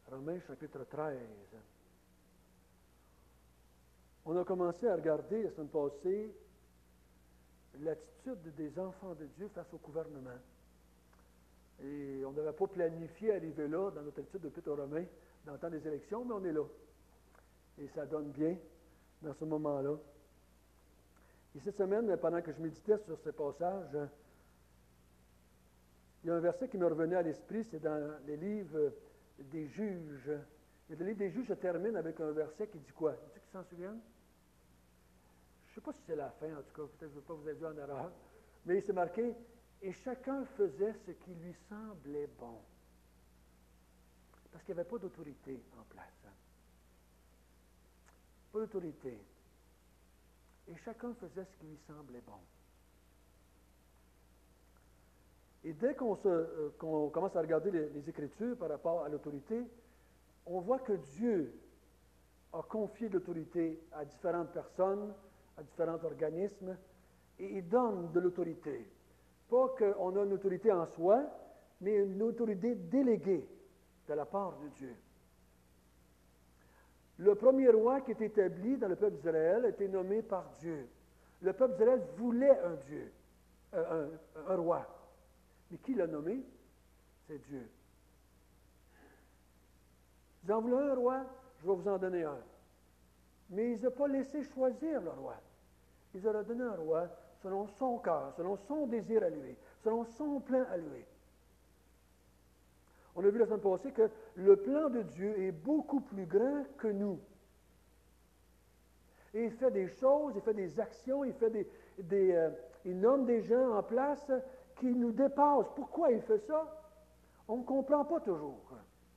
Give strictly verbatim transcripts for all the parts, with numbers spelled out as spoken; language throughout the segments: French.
Romains chapitre treize. On a commencé à regarder la semaine passée l'attitude des enfants de Dieu face au gouvernement. Et on n'avait pas planifié arriver là dans notre étude de l'Épître aux Romains dans le temps des élections, mais on est là. Et ça donne bien dans ce moment-là. Et cette semaine, pendant que je méditais sur ces passages, il y a un verset qui me revenait à l'esprit, c'est dans les livres des Juges. Et le livre des Juges se termine avec un verset qui dit quoi? Est-ce qu'ils s'en souviennent? Je ne sais pas si c'est la fin, en tout cas, peut-être que je ne veux pas vous induire en erreur, mais il s'est marqué « Et chacun faisait ce qui lui semblait bon ». Parce qu'il n'y avait pas d'autorité en place. Hein? Pas d'autorité. Et chacun faisait ce qui lui semblait bon. Et dès qu'on, se, euh, qu'on commence à regarder les, les Écritures par rapport à l'autorité, on voit que Dieu a confié l'autorité à différentes personnes, à différents organismes, et il donne de l'autorité. Pas qu'on a une autorité en soi, mais une autorité déléguée de la part de Dieu. Le premier roi qui est établi dans le peuple d'Israël a été nommé par Dieu. Le peuple d'Israël voulait un Dieu, un, un, un roi. Mais qui l'a nommé? C'est Dieu. Vous en voulez un roi? Je vais vous en donner un. Mais il n'a pas laissé choisir le roi. Il leur a donné un roi selon son cœur, selon son désir à lui, selon son plan à lui. On a vu la semaine passée que le plan de Dieu est beaucoup plus grand que nous. Et il fait des choses, il fait des actions, il fait des, des euh, il nomme des gens en place qui nous dépassent. Pourquoi il fait ça? On ne comprend pas toujours.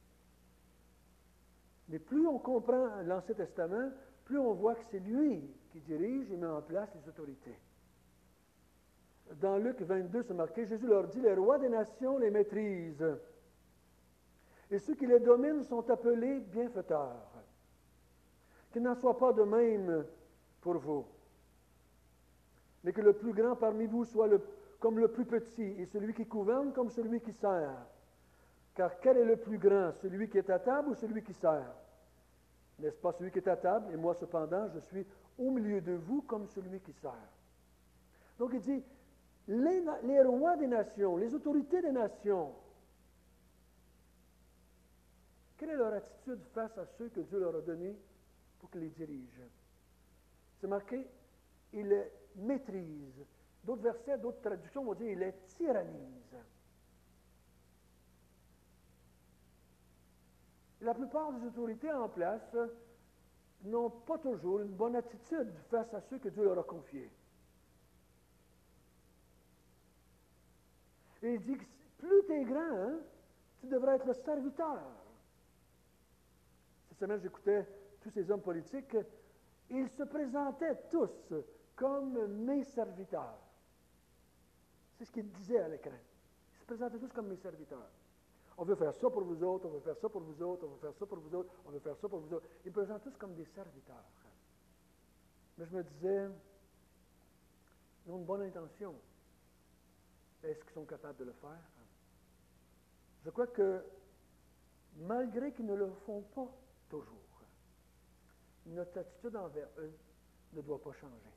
Mais plus on comprend l'Ancien Testament, plus on voit que c'est lui qui dirige et met en place les autorités. Dans Luc vingt-deux, c'est marqué, Jésus leur dit, les rois des nations les maîtrisent. Et ceux qui les dominent sont appelés bienfaiteurs. Qu'il n'en soit pas de même pour vous. Mais que le plus grand parmi vous soit le, comme le plus petit, et celui qui gouverne comme celui qui sert. Car quel est le plus grand, celui qui est à table ou celui qui sert? N'est-ce pas celui qui est à table? Et moi, cependant, je suis au milieu de vous comme celui qui sert. Donc, il dit, les, les rois des nations, les autorités des nations, quelle est leur attitude face à ceux que Dieu leur a donnés pour qu'ils les dirigent? C'est marqué, ils les maîtrisent. D'autres versets, d'autres traductions vont dire, ils les tyrannisent. La plupart des autorités en place n'ont pas toujours une bonne attitude face à ceux que Dieu leur a confiés. Et il dit que plus tu es grand, hein, tu devrais être le serviteur. Cette semaine, j'écoutais tous ces hommes politiques. Ils se présentaient tous comme mes serviteurs. C'est ce qu'ils disaient à l'écran. Ils se présentaient tous comme mes serviteurs. On veut faire ça pour vous autres, on veut faire ça pour vous autres, on veut faire ça pour vous autres, on veut faire ça pour vous autres. Ils se présentent tous comme des serviteurs. Mais je me disais, ils ont une bonne intention. Est-ce qu'ils sont capables de le faire? Je crois que, malgré qu'ils ne le font pas toujours, notre attitude envers eux ne doit pas changer.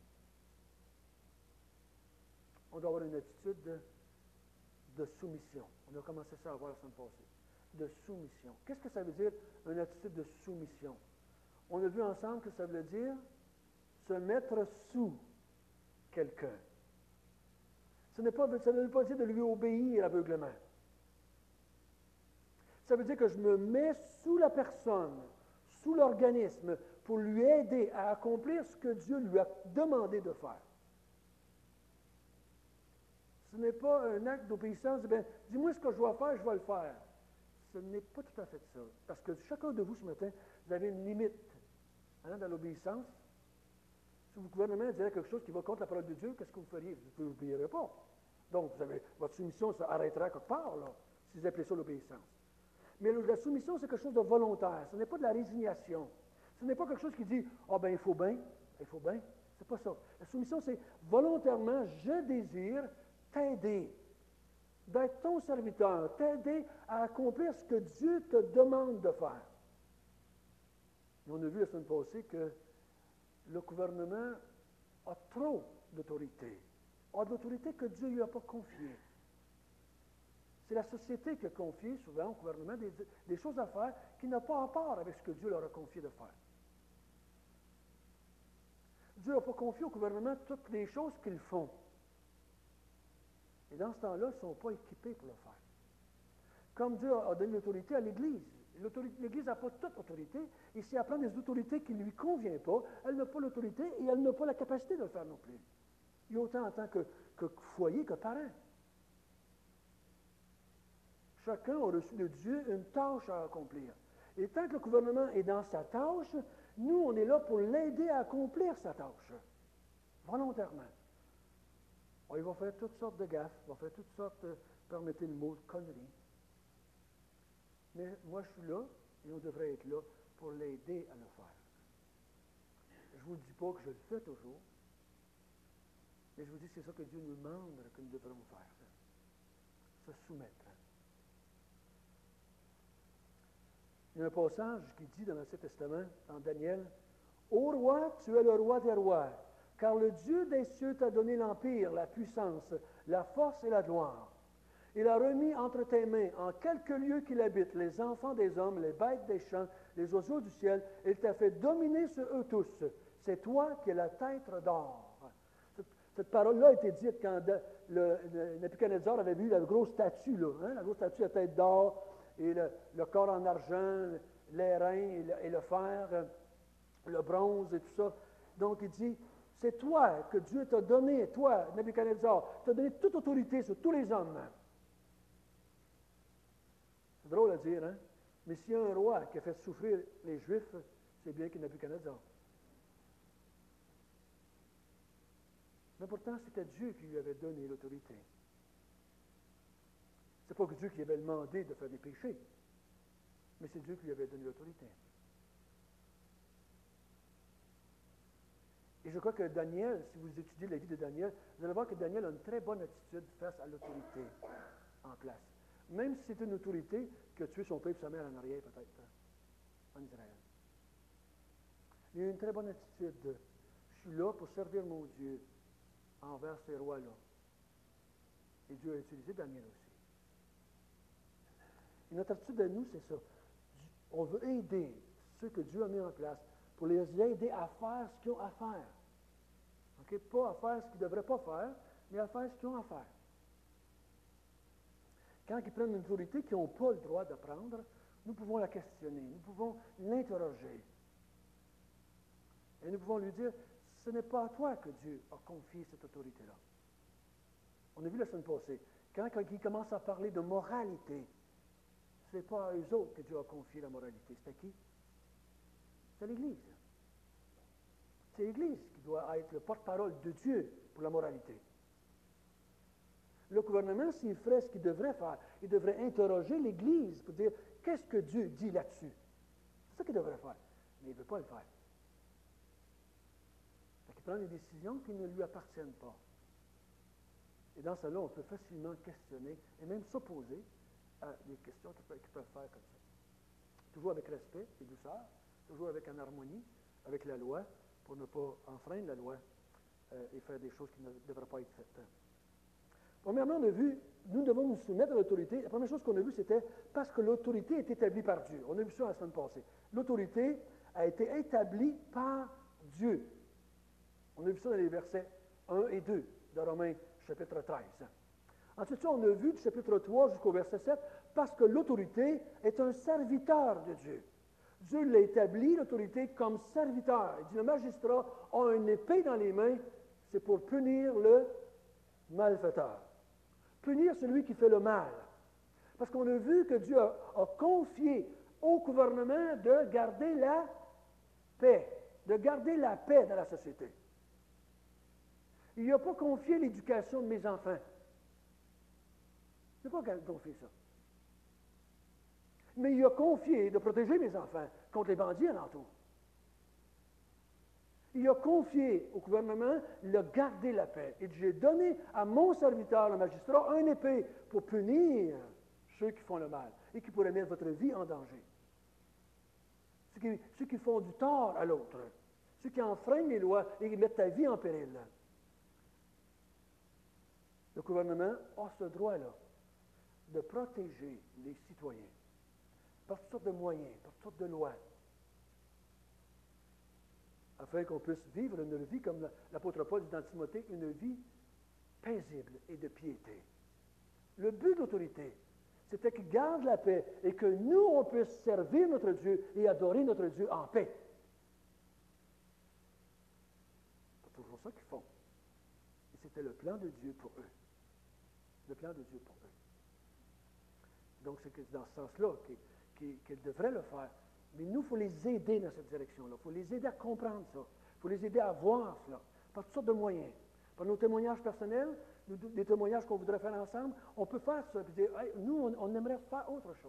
On doit avoir une attitude de, de soumission. On a commencé ça à voir la semaine passée. De soumission. Qu'est-ce que ça veut dire, une attitude de soumission? On a vu ensemble que ça veut dire se mettre sous quelqu'un. Ce n'est pas, ça ne veut pas dire de lui obéir aveuglément. Ça veut dire que je me mets sous la personne, sous l'organisme, pour lui aider à accomplir ce que Dieu lui a demandé de faire. Ce n'est pas un acte d'obéissance, bien, dis-moi ce que je dois faire, je vais le faire. Ce n'est pas tout à fait ça. Parce que chacun de vous ce matin, vous avez une limite hein, dans l'obéissance. Si le gouvernement dirait quelque chose qui va contre la parole de Dieu, qu'est-ce que vous feriez? Vous ne l'obéirez pas. Donc, vous avez, votre soumission s'arrêtera quelque part, là, si vous appelez ça l'obéissance. Mais la soumission, c'est quelque chose de volontaire. Ce n'est pas de la résignation. Ce n'est pas quelque chose qui dit « Ah ben, il faut bien, il faut bien ». C'est pas ça. La soumission, c'est volontairement, je désire t'aider d'être ton serviteur, t'aider à accomplir ce que Dieu te demande de faire. Et on a vu la semaine passée que le gouvernement a trop d'autorité, a de l'autorité que Dieu ne lui a pas confiée. C'est la société qui a confié souvent au gouvernement des, des choses à faire qui n'ont pas rapport avec ce que Dieu leur a confié de faire. Dieu n'a pas confié au gouvernement toutes les choses qu'ils font. Et dans ce temps-là, ils ne sont pas équipés pour le faire. Comme Dieu a donné l'autorité à l'Église. L'Église n'a pas toute autorité, et si elle prend des autorités qui ne lui conviennent pas, elle n'a pas l'autorité et elle n'a pas la capacité de le faire non plus. Il y a autant en tant que, que foyer que parent. Chacun a reçu de Dieu une tâche à accomplir. Et tant que le gouvernement est dans sa tâche, nous, on est là pour l'aider à accomplir sa tâche, volontairement. Alors, il va faire toutes sortes de gaffes, il va faire toutes sortes, de, permettez le mot, de conneries. Mais moi, je suis là, et on devrait être là pour l'aider à le faire. Je ne vous dis pas que je le fais toujours, mais je vous dis que c'est ça que Dieu nous demande que nous devrons faire. Se soumettre. Il y a un passage qui dit dans l'Ancien Testament, dans Daniel, « Ô roi, tu es le roi des rois, car le Dieu des cieux t'a donné l'empire, la puissance, la force et la gloire. Il a remis entre tes mains, en quelques lieux qu'il habite, les enfants des hommes, les bêtes des champs, les oiseaux du ciel, et il t'a fait dominer sur eux tous. C'est toi qui es la tête d'or. » Cette, cette parole-là a été dite quand de, le, le, Nebuchadnezzar avait vu la grosse statue, là, hein, la grosse statue à tête d'or, et le, le corps en argent, les reins et le, et le fer, le bronze et tout ça. Donc il dit, c'est toi que Dieu t'a donné, toi, Nebuchadnezzar, t'a donné toute autorité sur tous les hommes. C'est drôle à dire, hein? Mais s'il y a un roi qui a fait souffrir les Juifs, c'est bien qu'il Nebuchadnezzar. Mais pourtant, c'était Dieu qui lui avait donné l'autorité. Ce n'est pas que Dieu qui lui avait demandé de faire des péchés, mais c'est Dieu qui lui avait donné l'autorité. Et je crois que Daniel, si vous étudiez la vie de Daniel, vous allez voir que Daniel a une très bonne attitude face à l'autorité en place. Même si c'est une autorité qui a tué son père et sa mère en arrière, peut-être, en Israël. Il a une très bonne attitude de « Je suis là pour servir mon Dieu envers ces rois-là. » Et Dieu a utilisé Daniel aussi. Et notre attitude à nous, c'est ça. On veut aider ceux que Dieu a mis en place pour les aider à faire ce qu'ils ont à faire. Okay? Pas à faire ce qu'ils ne devraient pas faire, mais à faire ce qu'ils ont à faire. Quand ils prennent une autorité qu'ils n'ont pas le droit de prendre, nous pouvons la questionner, nous pouvons l'interroger. Et nous pouvons lui dire, ce n'est pas à toi que Dieu a confié cette autorité-là. On a vu la semaine passée, quand, quand ils commencent à parler de moralité, ce n'est pas à eux autres que Dieu a confié la moralité. C'est à qui? C'est l'Église. C'est l'Église qui doit être le porte-parole de Dieu pour la moralité. Le gouvernement, s'il ferait ce qu'il devrait faire, il devrait interroger l'Église pour dire qu'est-ce que Dieu dit là-dessus. C'est ça qu'il devrait faire. Mais il ne veut pas le faire. Il prend des décisions qui ne lui appartiennent pas. Et dans cela, on peut facilement questionner et même s'opposer à des questions qu'ils peuvent, qu'ils peuvent faire comme ça. Toujours avec respect et douceur, toujours avec en harmonie avec la loi, pour ne pas enfreindre la loi euh, et faire des choses qui ne devraient pas être faites. Premièrement, on a vu, nous devons nous soumettre à l'autorité. La première chose qu'on a vue, c'était parce que l'autorité est établie par Dieu. On a vu ça la semaine passée. L'autorité a été établie par Dieu. On a vu ça dans les versets un et deux de Romains chapitre treize. Ensuite, on a vu du chapitre trois jusqu'au verset sept, parce que l'autorité est un serviteur de Dieu. Dieu l'a établi, l'autorité, comme serviteur. Il dit, le magistrat a une épée dans les mains, c'est pour punir le malfaiteur. Punir celui qui fait le mal. Parce qu'on a vu que Dieu a, a confié au gouvernement de garder la paix, de garder la paix dans la société. Il n'a pas confié l'éducation de mes enfants. Il n'a pas confié ça. Mais il a confié de protéger mes enfants contre les bandits alentour. Il a confié au gouvernement de garder la paix. Il dit, j'ai donné à mon serviteur, le magistrat, un épée pour punir ceux qui font le mal et qui pourraient mettre votre vie en danger. Ceux qui, ceux qui font du tort à l'autre, ceux qui enfreignent les lois et qui mettent ta vie en péril. Le gouvernement a ce droit-là de protéger les citoyens par toutes sortes de moyens, par toutes sortes de lois, afin qu'on puisse vivre une vie, comme l'apôtre Paul dit dans Timothée, une vie paisible et de piété. Le but de l'autorité, c'était qu'il garde la paix et que nous, on puisse servir notre Dieu et adorer notre Dieu en paix. C'est toujours ça qu'ils font. Et c'était le plan de Dieu pour eux. Le plan de Dieu pour eux. Donc, c'est dans ce sens-là qu'ils qu'ils, qu'ils devraient le faire. Mais nous, il faut les aider dans cette direction-là. Il faut les aider à comprendre ça. Il faut les aider à voir cela, par toutes sortes de moyens. Par nos témoignages personnels, des témoignages qu'on voudrait faire ensemble, on peut faire ça et dire, hey, nous, on, on aimerait faire autre chose.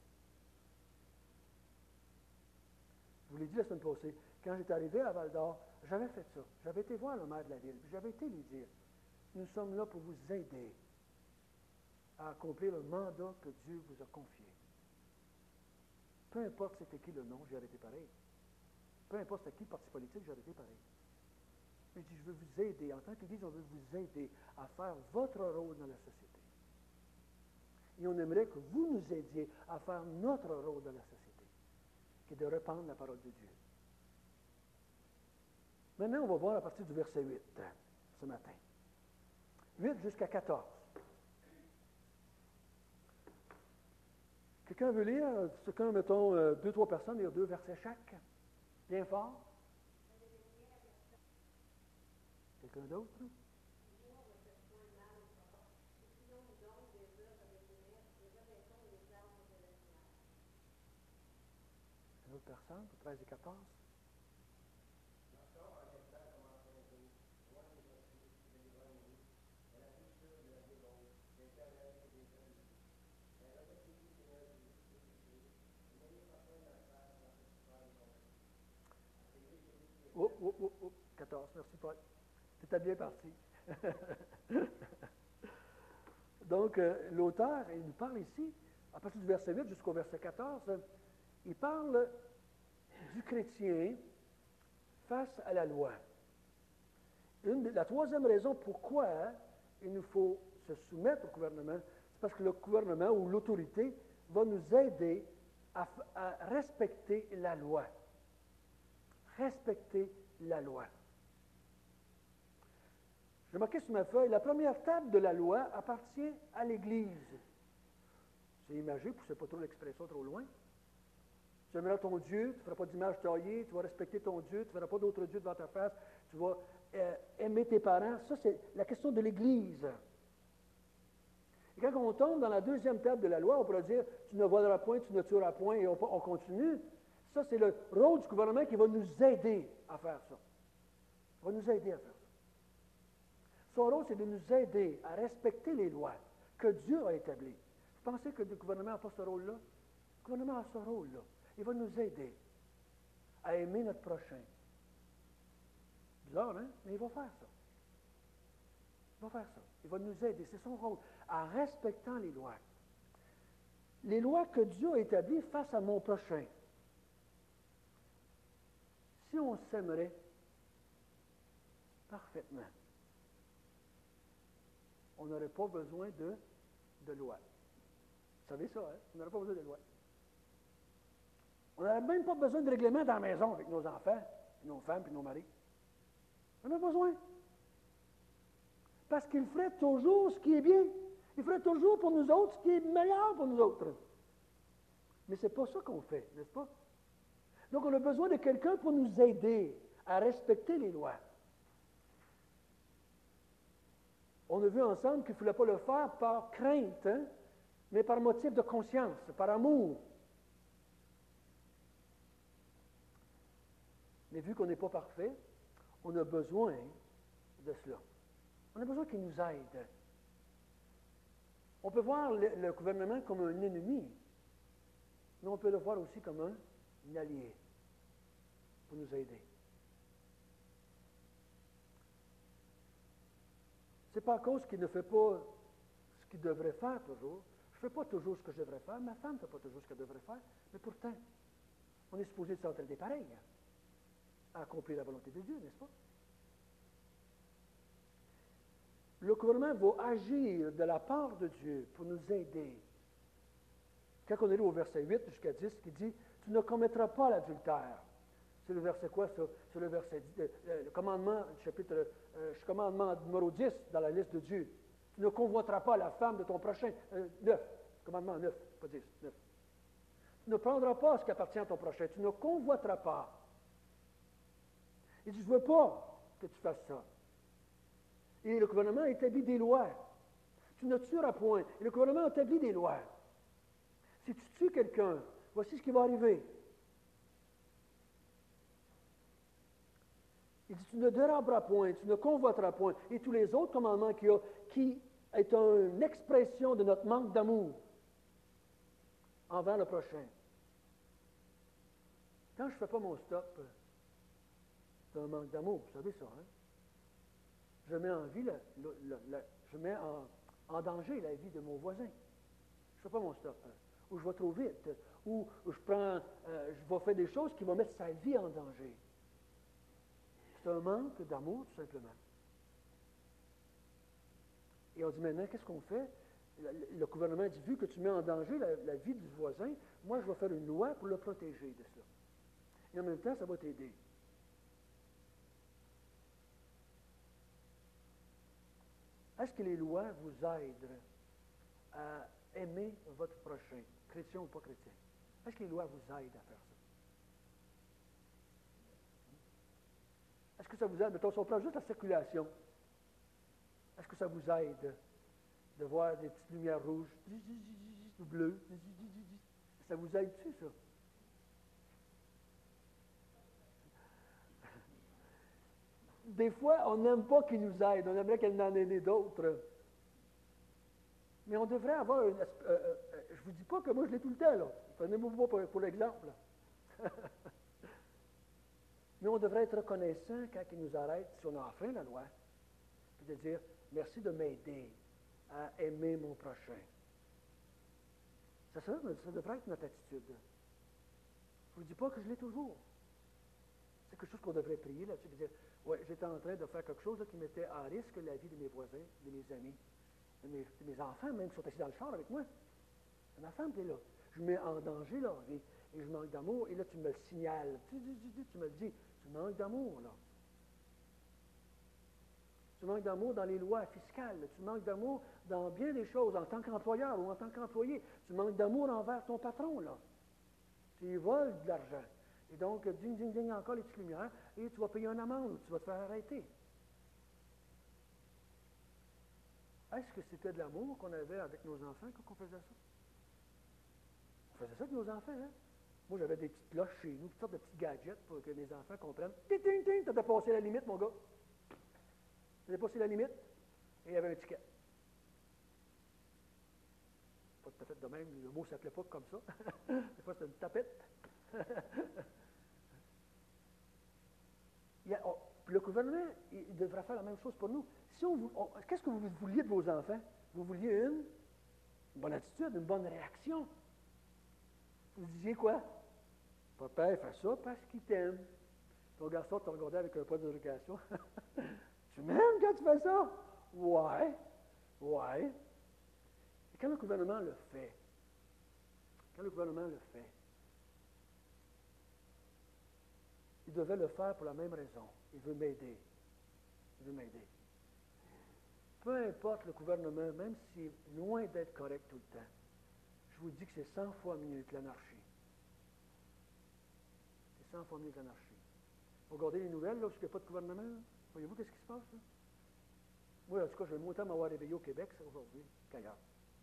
Je vous l'ai dit la semaine passée, quand j'étais arrivé à Val-d'Or, j'avais fait ça. J'avais été voir le maire de la ville, puis j'avais été lui dire, nous sommes là pour vous aider à accomplir le mandat que Dieu vous a confié. Peu importe c'était qui le nom, j'ai arrêté pareil. Peu importe c'était qui le parti politique, j'ai arrêté pareil. Mais je dis, je veux vous aider. En tant qu'Église, on veut vous aider à faire votre rôle dans la société. Et on aimerait que vous nous aidiez à faire notre rôle dans la société, qui est de répandre la parole de Dieu. Maintenant, on va voir à partir du verset huit, ce matin. huit jusqu'à quatorze. Quelqu'un veut lire, chacun, mettons, euh, deux, trois personnes, lire deux versets chaque, bien fort. Quelqu'un d'autre? Une autre personne, pour treize et quatorze. Oh, oh, oh, oh, quatorze, merci Paul. Tu étais bien parti. Donc, euh, l'auteur, il nous parle ici, à partir du verset huit jusqu'au verset quatorze, il parle du chrétien face à la loi. Une, la troisième raison pourquoi il nous faut se soumettre au gouvernement, c'est parce que le gouvernement ou l'autorité va nous aider à, à respecter la loi. Respecter la loi. J'ai marqué sur ma feuille, la première table de la loi appartient à l'Église. C'est imagé, poussez pas trop l'expression trop loin. Tu aimeras ton Dieu, tu ne feras pas d'image taillée, tu vas respecter ton Dieu, tu ne feras pas d'autre Dieu devant ta face, tu vas euh, aimer tes parents. Ça, c'est la question de l'Église. Et quand on tombe dans la deuxième table de la loi, on pourrait dire, tu ne voleras point, tu ne tueras point, et on, on continue. Ça, c'est le rôle du gouvernement qui va nous aider à faire ça. Il va nous aider à faire ça. Son rôle, c'est de nous aider à respecter les lois que Dieu a établies. Vous pensez que le gouvernement n'a pas ce rôle-là? Le gouvernement a ce rôle-là. Il va nous aider à aimer notre prochain. Bizarre, hein? Mais il va faire ça. Il va faire ça. Il va nous aider. C'est son rôle, en respectant les lois. Les lois que Dieu a établies face à mon prochain. Si on s'aimerait parfaitement, on n'aurait pas besoin de, de loi. Vous savez ça, hein? On n'aurait pas besoin de loi. On n'aurait même pas besoin de règlement dans la maison avec nos enfants, puis nos femmes, puis nos maris. On n'a pas besoin. Parce qu'il ferait toujours ce qui est bien. Il ferait toujours pour nous autres ce qui est meilleur pour nous autres. Mais ce n'est pas ça qu'on fait, n'est-ce pas? Donc, on a besoin de quelqu'un pour nous aider à respecter les lois. On a vu ensemble qu'il ne fallait pas le faire par crainte, hein, mais par motif de conscience, par amour. Mais vu qu'on n'est pas parfait, on a besoin de cela. On a besoin qu'il nous aide. On peut voir le, le gouvernement comme un ennemi, mais on peut le voir aussi comme un, un allié pour nous aider. Ce n'est pas à cause qu'il ne fait pas ce qu'il devrait faire toujours. Je ne fais pas toujours ce que je devrais faire. Ma femme ne fait pas toujours ce qu'elle devrait faire. Mais pourtant, on est supposé s'entraider pareil, à accomplir la volonté de Dieu, n'est-ce pas? Le gouvernement va agir de la part de Dieu pour nous aider. Quand on est là au verset huit jusqu'à dix, qui dit « Tu ne commettras pas l'adultère ». C'est le verset quoi, ça? C'est le verset dix, euh, le commandement, chapitre, euh, commandement numéro dix dans la liste de Dieu. Tu ne convoiteras pas la femme de ton prochain. Euh, neuf, commandement neuf, pas dix, neuf. Tu ne prendras pas ce qui appartient à ton prochain. Tu ne convoiteras pas. Il dit, je ne veux pas que tu fasses ça. Et le gouvernement établit des lois. Tu ne tueras point. Et le gouvernement établit des lois. Si tu tues quelqu'un, voici ce qui va arriver. Il dit, tu ne déroberas point, tu ne convoiteras point. Et tous les autres commandements qu'il y a, qui est une expression de notre manque d'amour envers le prochain. Quand je ne fais pas mon stop, c'est un manque d'amour, vous savez ça, hein? Je mets en vie, la, la, la, la, je mets en, en danger la vie de mon voisin. Je ne fais pas mon stop. Hein? Ou je vais trop vite, ou je prends, euh, je vais faire des choses qui vont mettre sa vie en danger. C'est un manque d'amour, tout simplement. Et on dit maintenant, qu'est-ce qu'on fait? Le, le gouvernement dit, vu que tu mets en danger la, la vie du voisin, moi je vais faire une loi pour le protéger de cela. Et en même temps, ça va t'aider. Est-ce que les lois vous aident à aimer votre prochain, chrétien ou pas chrétien? Est-ce que les lois vous aident à faire ça? Est-ce que ça vous aide? Mettons, si on prend juste la circulation, est-ce que ça vous aide de voir des petites lumières rouges, ou bleues? Ça vous aide-tu, ça? Des fois, on n'aime pas qu'ils nous aident, on aimerait qu'elle en ait d'autres. Mais on devrait avoir, une, euh, euh, je ne vous dis pas que moi je l'ai tout le temps, là. Prenez-moi pas pour, pour l'exemple. Mais on devrait être reconnaissant quand ils nous arrêtent, si on a enfreint la loi, puis de dire, merci de m'aider à aimer mon prochain. Ça, ça, ça devrait être notre attitude. Je ne vous dis pas que je l'ai toujours. C'est quelque chose qu'on devrait prier là-dessus, de dire, oui, j'étais en train de faire quelque chose là, qui mettait en risque la vie de mes voisins, de mes amis, de mes, de mes enfants même qui sont assis dans le char avec moi. C'est ma femme qui est là. Je mets en danger leur vie et je manque d'amour. Et là, tu me le signales. Tu, tu, tu, tu me le dis. Tu manques d'amour, là. Tu manques d'amour dans les lois fiscales. Tu manques d'amour dans bien des choses, en tant qu'employeur ou en tant qu'employé. Tu manques d'amour envers ton patron, là. Tu y voles de l'argent. Et donc, ding, ding, ding, encore les petites lumières, et tu vas payer une amende ou tu vas te faire arrêter. Est-ce que c'était de l'amour qu'on avait avec nos enfants quand on faisait ça? On faisait ça avec nos enfants, hein? Moi, j'avais des petites cloches chez nous, toutes sortes de petits gadgets pour que les enfants comprennent. Ting, ting, ting, t'as dépassé la limite, mon gars. T'as dépassé la limite, et il y avait un ticket. Pas tout à fait de même, le mot ne s'appelait pas comme ça. Des fois, c'était une tapette. il y a, oh, le gouvernement, il devrait faire la même chose pour nous. Si on, on, qu'est-ce que vous vouliez de vos enfants? Vous vouliez une, une bonne attitude, une bonne réaction. Vous disiez quoi? Papa, il fait ça parce qu'il t'aime. Ton garçon te regardait avec un point d'interrogation. Tu m'aimes quand tu fais ça? Ouais. Ouais. Et quand le gouvernement le fait, quand le gouvernement le fait, il devait le faire pour la même raison. Il veut m'aider. Il veut m'aider. Peu importe le gouvernement, même s'il est loin d'être correct tout le temps, je vous dis que c'est cent fois mieux que l'anarchie. C'est cent fois mieux que l'anarchie. Vous regardez les nouvelles, là, où il n'y a pas de gouvernement, voyez-vous qu'est-ce qui se passe, là? Moi, en tout cas, je vais moins temps m'avoir réveillé au Québec, ça, aujourd'hui, qu'ailleurs.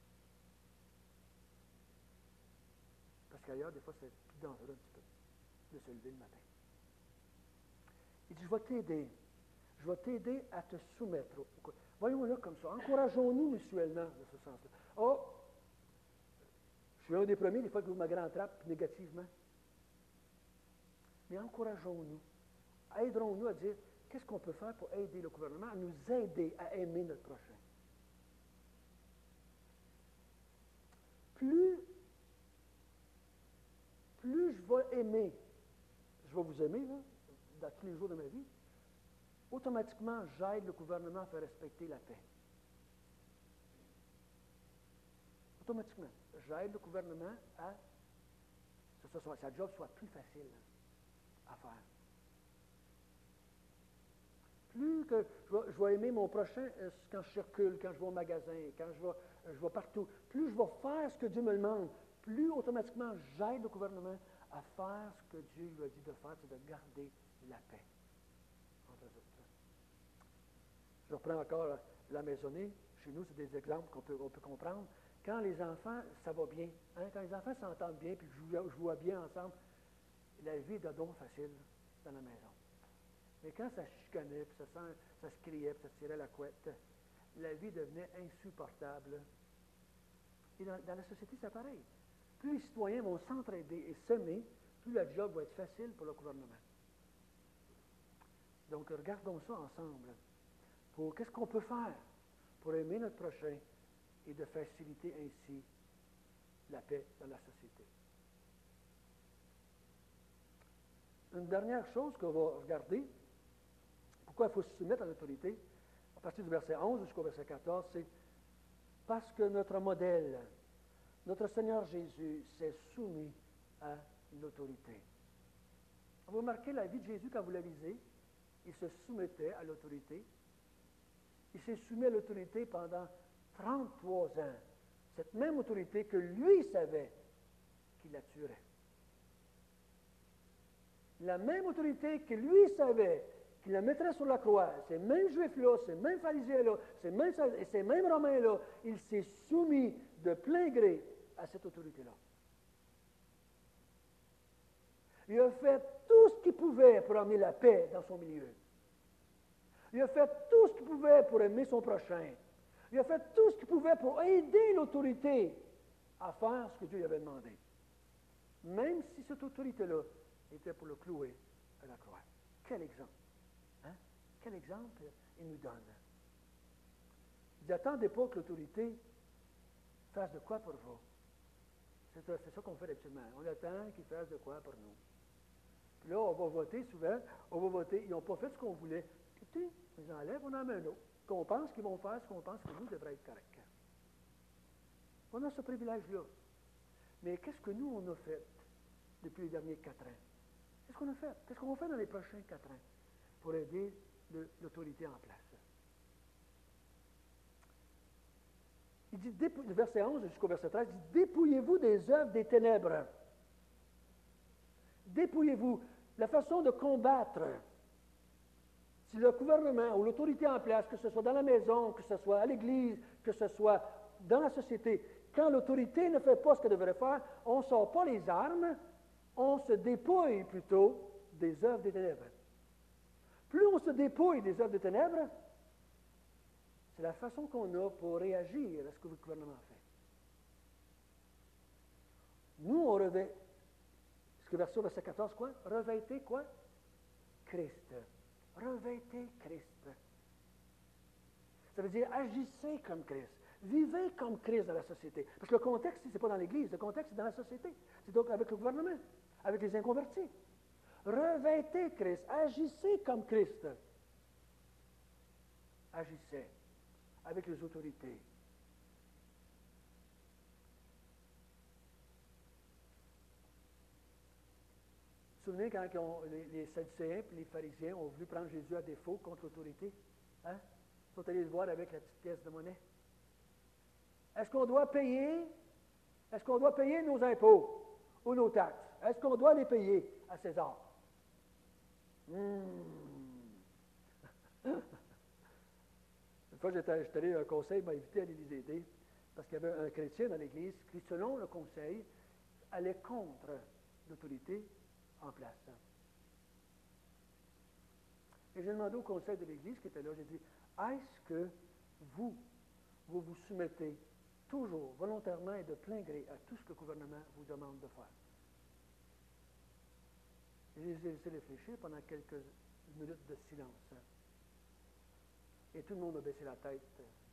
Parce qu'ailleurs, des fois, c'est plus dangereux un petit peu de se lever le matin. Il dit, je vais t'aider. Je vais t'aider à te soumettre. Voyons-le comme ça. Encourageons-nous mutuellement dans ce sens-là. Oh, je suis un des premiers, des fois, que vous me rattrape négativement. Mais encourageons-nous. Aiderons-nous à dire, qu'est-ce qu'on peut faire pour aider le gouvernement à nous aider à aimer notre prochain? Plus, plus je vais aimer, je vais vous aimer, là, dans tous les jours de ma vie, automatiquement, j'aide le gouvernement à faire respecter la paix. Automatiquement, j'aide le gouvernement à que sa job soit plus facile à faire. Plus que je vais, je vais aimer mon prochain euh, quand je circule, quand je vais au magasin, quand je vais, je vais partout, plus je vais faire ce que Dieu me demande, plus automatiquement j'aide le gouvernement à faire ce que Dieu lui a dit de faire, c'est de garder la paix entre eux autres. Je reprends encore la maisonnée. Chez nous, c'est des exemples qu'on peut, on peut comprendre. Quand les enfants, ça va bien, hein, quand les enfants s'entendent bien et jouent, jouent bien ensemble, la vie est de don facile dans la maison. Mais quand ça chicanait, puis ça, sent, ça se criait, puis ça se tirait la couette, la vie devenait insupportable. Et dans, dans la société, c'est pareil. Plus les citoyens vont s'entraider et s'aimer, plus la job va être facile pour le gouvernement. Donc, regardons ça ensemble. Pour qu'est-ce qu'on peut faire pour aimer notre prochain et de faciliter ainsi la paix dans la société. Une dernière chose qu'on va regarder, pourquoi il faut se soumettre à l'autorité, à partir du verset onze jusqu'au verset quatorze, c'est parce que notre modèle, notre Seigneur Jésus, s'est soumis à l'autorité. Vous remarquez la vie de Jésus quand vous la lisez, il se soumettait à l'autorité. Il s'est soumis à l'autorité pendant trente-trois ans. Cette même autorité que lui savait qu'il la tuerait. La même autorité que lui savait qu'il la mettrait sur la croix, ces mêmes Juifs-là, ces mêmes pharisiens-là, ces mêmes, et ces mêmes Romains-là, il s'est soumis de plein gré à cette autorité-là. Il a fait tout ce qu'il pouvait pour amener la paix dans son milieu. Il a fait tout ce qu'il pouvait pour aimer son prochain. Il a fait tout ce qu'il pouvait pour aider l'autorité à faire ce que Dieu lui avait demandé. Même si cette autorité-là était pour le clouer à la croix. Quel exemple! Hein? Quel exemple il nous donne? Il dit, attendez pas que l'autorité fasse de quoi pour vous. C'est ça, c'est ça qu'on fait habituellement. On attend qu'il fasse de quoi pour nous. Puis là, on va voter souvent, on va voter, ils n'ont pas fait ce qu'on voulait. Écoutez, ils enlèvent, on en met un autre. Qu'on pense qu'ils vont faire ce qu'on pense que nous devrait être correct. On a ce privilège-là. Mais qu'est-ce que nous, on a fait depuis les derniers quatre ans? Qu'est-ce qu'on a fait? Qu'est-ce qu'on va faire dans les prochains quatre ans pour aider le, l'autorité en place? Il dit, le verset onze jusqu'au verset treize, il dit, dépouillez-vous des œuvres des ténèbres. Dépouillez-vous. La façon de combattre, si le gouvernement ou l'autorité en place, que ce soit dans la maison, que ce soit à l'église, que ce soit dans la société, quand l'autorité ne fait pas ce qu'elle devrait faire, on ne sort pas les armes, on se dépouille plutôt des œuvres des ténèbres. Plus on se dépouille des œuvres des ténèbres, c'est la façon qu'on a pour réagir à ce que le gouvernement fait. Nous, on revêt, ce que verset, verset quatorze, quoi? Revêtez quoi? Christ. Revêtez Christ. Ça veut dire agissez comme Christ. Vivez comme Christ dans la société. Parce que le contexte, ce n'est pas dans l'Église, le contexte, c'est dans la société. C'est donc avec le gouvernement, avec les inconvertis. Revêtez Christ. Agissez comme Christ. Agissez avec les autorités. Vous vous souvenez quand on, les, les Sadducéens et les pharisiens ont voulu prendre Jésus à défaut contre l'autorité? Hein? Ils sont allés le voir avec la petite pièce de monnaie. Est-ce qu'on doit payer? Est-ce qu'on doit payer nos impôts ou nos taxes? Est-ce qu'on doit les payer à César? Hmm. Une fois, j'étais, j'étais allé à un conseil, m'a invité à aller les aider, parce qu'il y avait un chrétien dans l'Église qui, selon le conseil, allait contre l'autorité en place. Et j'ai demandé au conseil de l'Église qui était là, j'ai dit, est-ce que vous, vous vous soumettez toujours, volontairement et de plein gré, à tout ce que le gouvernement vous demande de faire? Et je les ai laissés réfléchir pendant quelques une minute de silence. Hein. Et tout le monde a baissé la tête.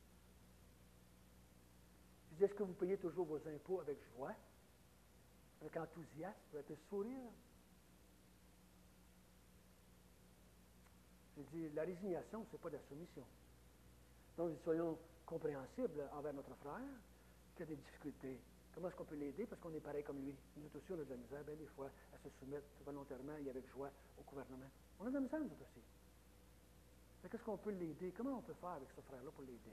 Je dis, est-ce que vous payez toujours vos impôts avec joie, avec enthousiasme, avec un sourire? J'ai dit, la résignation, ce n'est pas de la soumission. Donc, soyons compréhensibles envers notre frère qui a des difficultés. Comment est-ce qu'on peut l'aider? Parce qu'on est pareil comme lui. Nous aussi, on a de la misère, bien des fois, à se soumettre volontairement et avec joie au gouvernement. On a de la misère, nous aussi. Mais qu'est-ce qu'on peut l'aider? Comment on peut faire avec ce frère-là pour l'aider?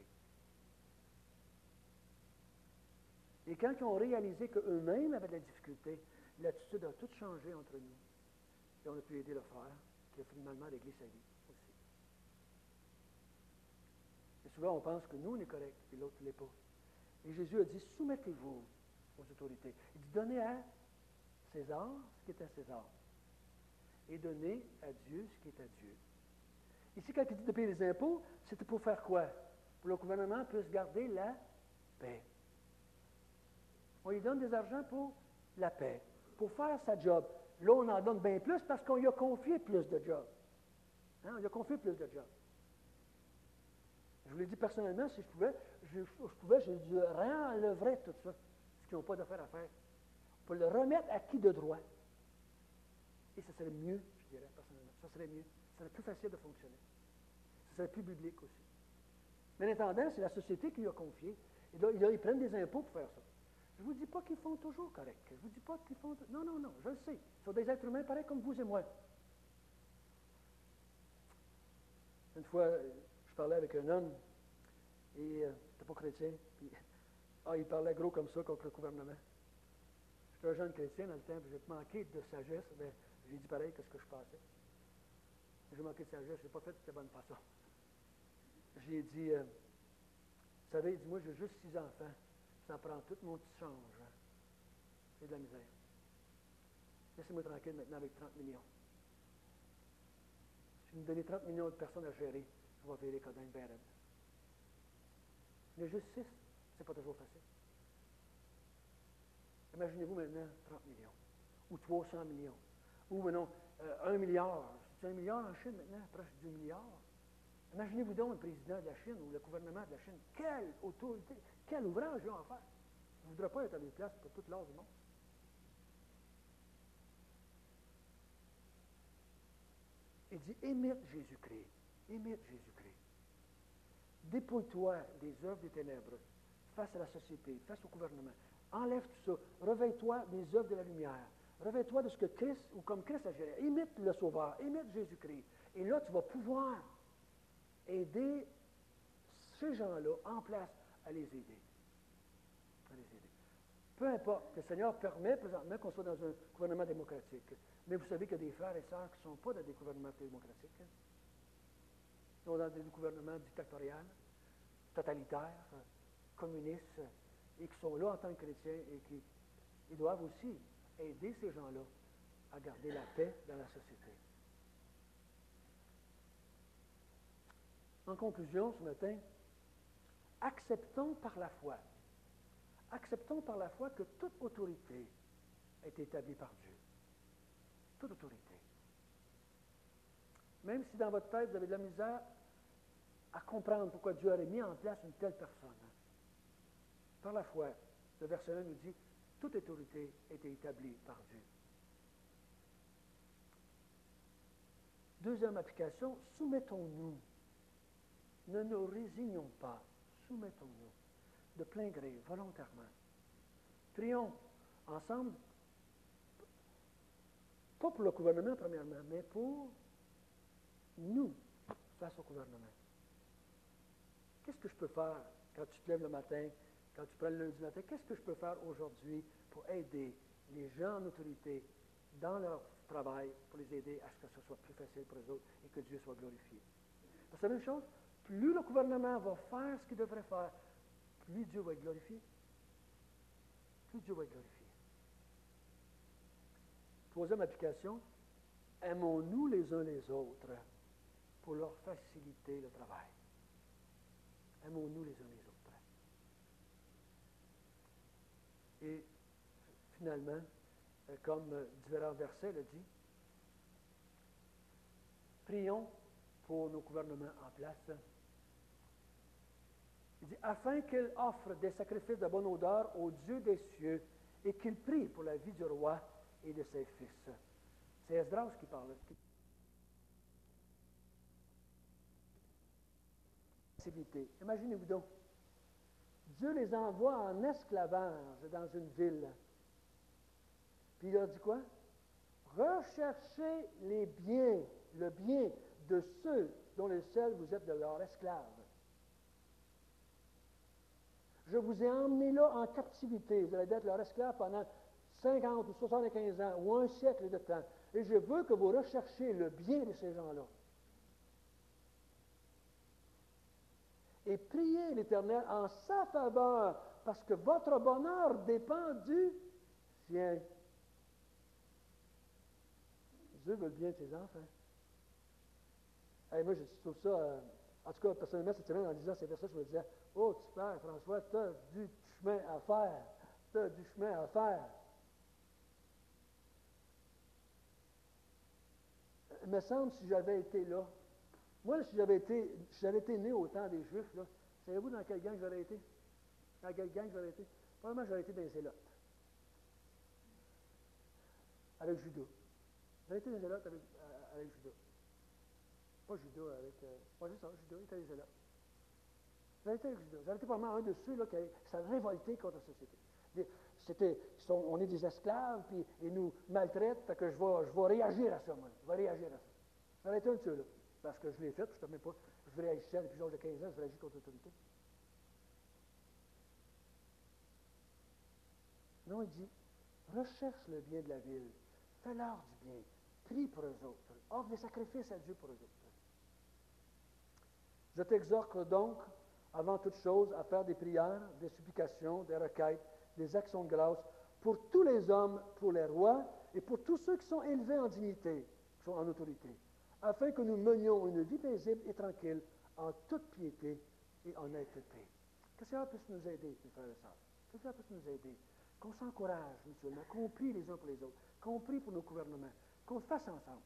Et quand ils ont réalisé qu'eux-mêmes avaient de la difficulté, l'attitude a tout changé entre nous. Et on a pu aider le frère, qui a finalement réglé sa vie aussi. Et souvent, on pense que nous, on est correct, et l'autre ne l'est pas. Et Jésus a dit, soumettez-vous aux autorités. Il dit, donnez à César ce qui est à César. Et donnez à Dieu ce qui est à Dieu. Ici, quand il dit de payer les impôts, c'était pour faire quoi? Pour que le gouvernement puisse garder la paix. On lui donne des argents pour la paix, pour faire sa job. Là, on en donne bien plus parce qu'on lui a confié plus de job. Hein? On lui a confié plus de job. Je vous l'ai dit personnellement, si je pouvais, je, je pouvais, je lui réenlèverais tout ça, ce qu'ils n'ont pas d'affaires à faire, pour le remettre à qui de droit. Et ça serait mieux, je dirais personnellement. Ça serait mieux. Ça serait plus facile de fonctionner. Ça serait plus biblique aussi. Mais en attendant, c'est la société qui lui a confié. Et là, ils prennent des impôts pour faire ça. Je ne vous dis pas qu'ils font toujours correct. Je ne vous dis pas qu'ils font... Non, non, non, je le sais. Ils sont des êtres humains pareils comme vous et moi. Une fois, je parlais avec un homme, et euh, il n'était pas chrétien, puis ah, il parlait gros comme ça contre le gouvernement. J'étais un jeune chrétien dans le temps, puis j'ai manqué de sagesse, mais j'ai dit pareil que ce que je pensais. J'ai manqué de sagesse, je n'ai pas fait de la bonne façon. J'ai dit, euh, vous savez, il dit, moi j'ai juste six enfants. Ça prend tout mon petit change. Hein. C'est de la misère. Laissez-moi tranquille maintenant avec trente millions. Si vous me donnez trente millions de personnes à gérer, je vais virer Codin bien raide. Il y en a juste six, c'est pas toujours facile. Imaginez-vous maintenant trente millions, ou trois cents millions, ou maintenant euh, un milliard. C'est un milliard en Chine maintenant, proche du milliard. Imaginez-vous donc le président de la Chine ou le gouvernement de la Chine. Quelle autorité, quel ouvrage ils ont à faire. Je ne voudrais pas être à des places pour toute l'heure du monde. Il dit, imite Jésus-Christ. Imite Jésus-Christ. Dépouille-toi des œuvres des ténèbres face à la société, face au gouvernement. Enlève tout ça. Réveille-toi des œuvres de la lumière. Réveille-toi de ce que Christ, ou comme Christ a géré. Imite le Sauveur. Imite Jésus-Christ. Et là, tu vas pouvoir aider ces gens-là en place à les aider. À les aider. Peu importe, le Seigneur permet présentement qu'on soit dans un gouvernement démocratique. Mais vous savez qu'il y a des frères et sœurs qui ne sont pas dans des gouvernements démocratiques. Hein? Ils sont dans des gouvernements dictatoriaux, totalitaires, communistes, et qui sont là en tant que chrétiens et qui ils doivent aussi aider ces gens-là à garder la paix dans la société. En conclusion, ce matin, acceptons par la foi, acceptons par la foi que toute autorité est établie par Dieu. Toute autorité. Même si dans votre tête, vous avez de la misère à comprendre pourquoi Dieu aurait mis en place une telle personne. Par la foi, le verset un nous dit, toute autorité est établie par Dieu. Deuxième application, soumettons-nous. Ne nous résignons pas. Soumettons-nous. De plein gré, volontairement. Prions ensemble, pas pour le gouvernement premièrement, mais pour nous, face au gouvernement. Qu'est-ce que je peux faire quand tu te lèves le matin, quand tu prends le lundi matin? Qu'est-ce que je peux faire aujourd'hui pour aider les gens en autorité dans leur travail, pour les aider à ce que ce soit plus facile pour eux autres et que Dieu soit glorifié? Parce que la même chose, plus le gouvernement va faire ce qu'il devrait faire, plus Dieu va être glorifié. Plus Dieu va être glorifié. Troisième application, aimons-nous les uns les autres pour leur faciliter le travail. Aimons-nous les uns les autres. Et finalement, comme différents versets le dit, Prions pour nos gouvernements en place. Il dit, afin qu'ils offrent des sacrifices de bonne odeur au Dieu des cieux et qu'ils prient pour la vie du roi et de ses fils. C'est Esdras qui parle. Imaginez-vous donc, Dieu les envoie en esclavage dans une ville. Puis il leur dit quoi? Recherchez les biens, le bien de ceux dont les seuls vous êtes de leurs esclaves. Je vous ai emmenés là en captivité. Vous allez être leur esclave pendant cinquante ou soixante-quinze ans ou un siècle de temps. Et je veux que vous recherchiez le bien de ces gens-là. Et priez l'Éternel en sa faveur, parce que votre bonheur dépend du sien. Dieu veut le bien de ses enfants. Hey, moi, je trouve ça, euh, en tout cas, personnellement, cette semaine, en lisant ces versets, je me disais, oh, super, François, tu as du chemin à faire. Tu as du chemin à faire. Il me semble, si j'avais été là, moi, si j'avais été, si j'avais été né au temps des Juifs, là, savez-vous dans quelle gang j'aurais été? Dans quelle gang j'aurais été? Probablement, j'aurais été dans les Zélotes. Avec Judas. J'aurais été dans les Zélotes avec, euh, avec Judas. Pas Judas avec... Euh, pas juste ça, Judas, il était dans les Zélotes. J'aurais été avec Judas. J'aurais été probablement un de ceux là, qui s'est révolté contre la société. C'était, sont, on est des esclaves, puis ils nous maltraitent, fait que je vais, je vais réagir à ça, moi. Je vais réagir à ça. J'aurais été un de ceux-là. Parce que je l'ai fait, je ne sais même pas. Je réagissais depuis l'âge de quinze ans, je réagis contre l'autorité. Non, il dit, recherche le bien de la ville, fais-leur du bien, prie pour eux autres, offre des sacrifices à Dieu pour eux autres. Je t'exhorte donc, avant toute chose, à faire des prières, des supplications, des requêtes, des actions de grâce pour tous les hommes, pour les rois et pour tous ceux qui sont élevés en dignité, qui sont en autorité, afin que nous menions une vie paisible et tranquille, en toute piété et honnêteté. Que le Seigneur puisse nous aider, mes frères et sœurs. Que le Seigneur puisse nous aider. Qu'on s'encourage mutuellement, qu'on prie les uns pour les autres, qu'on prie pour nos gouvernements, qu'on se fasse ensemble.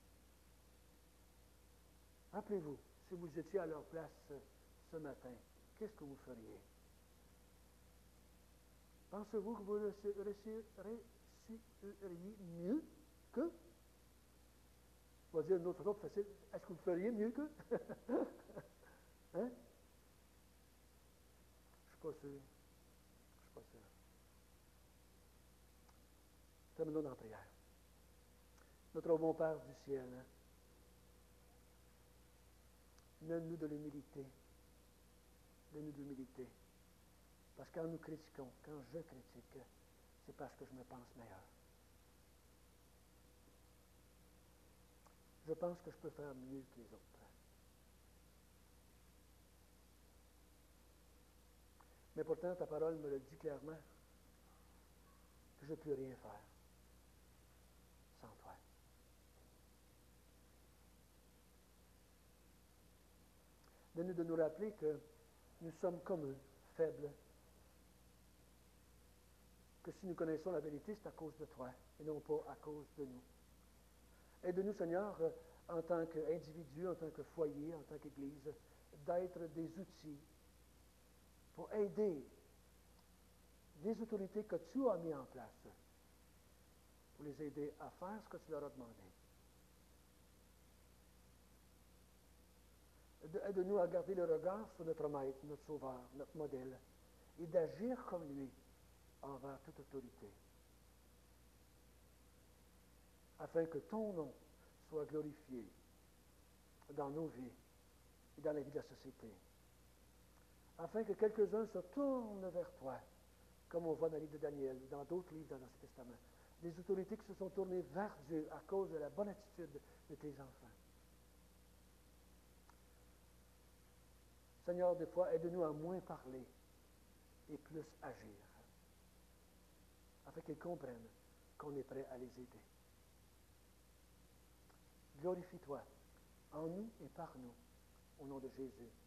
Rappelez-vous, si vous étiez à leur place ce matin, qu'est-ce que vous feriez? Pensez-vous que vous réussiriez mieux que? On va dire une autre façon plus facile. Est-ce que vous feriez mieux que? Hein? Je ne suis pas sûr. Je ne suis pas sûr. Terminons dans la prière. Notre bon Père du ciel, hein? Donne-nous de l'humilité. Donne-nous de l'humilité. Parce que quand nous critiquons, quand je critique, c'est parce que je me pense meilleur. Je pense que je peux faire mieux que les autres. Mais pourtant, ta parole me le dit clairement, que je ne peux rien faire sans toi. Donne-nous de nous rappeler que nous sommes comme eux, faibles. Que si nous connaissons la vérité, c'est à cause de toi, et non pas à cause de nous. Aide-nous, Seigneur, en tant qu'individu, en tant que foyer, en tant qu'Église, d'être des outils pour aider les autorités que tu as mis en place, pour les aider à faire ce que tu leur as demandé. Aide-nous à garder le regard sur notre Maître, notre Sauveur, notre modèle, et d'agir comme lui envers toute autorité, afin que ton nom soit glorifié dans nos vies et dans la vie de la société, afin que quelques-uns se tournent vers toi, comme on voit dans le livre de Daniel ou dans d'autres livres dans l'Ancien Testament, des autorités qui se sont tournées vers Dieu à cause de la bonne attitude de tes enfants. Seigneur, des fois, aide-nous à moins parler et plus agir, afin qu'ils comprennent qu'on est prêt à les aider. Glorifie-toi en nous et par nous, au nom de Jésus.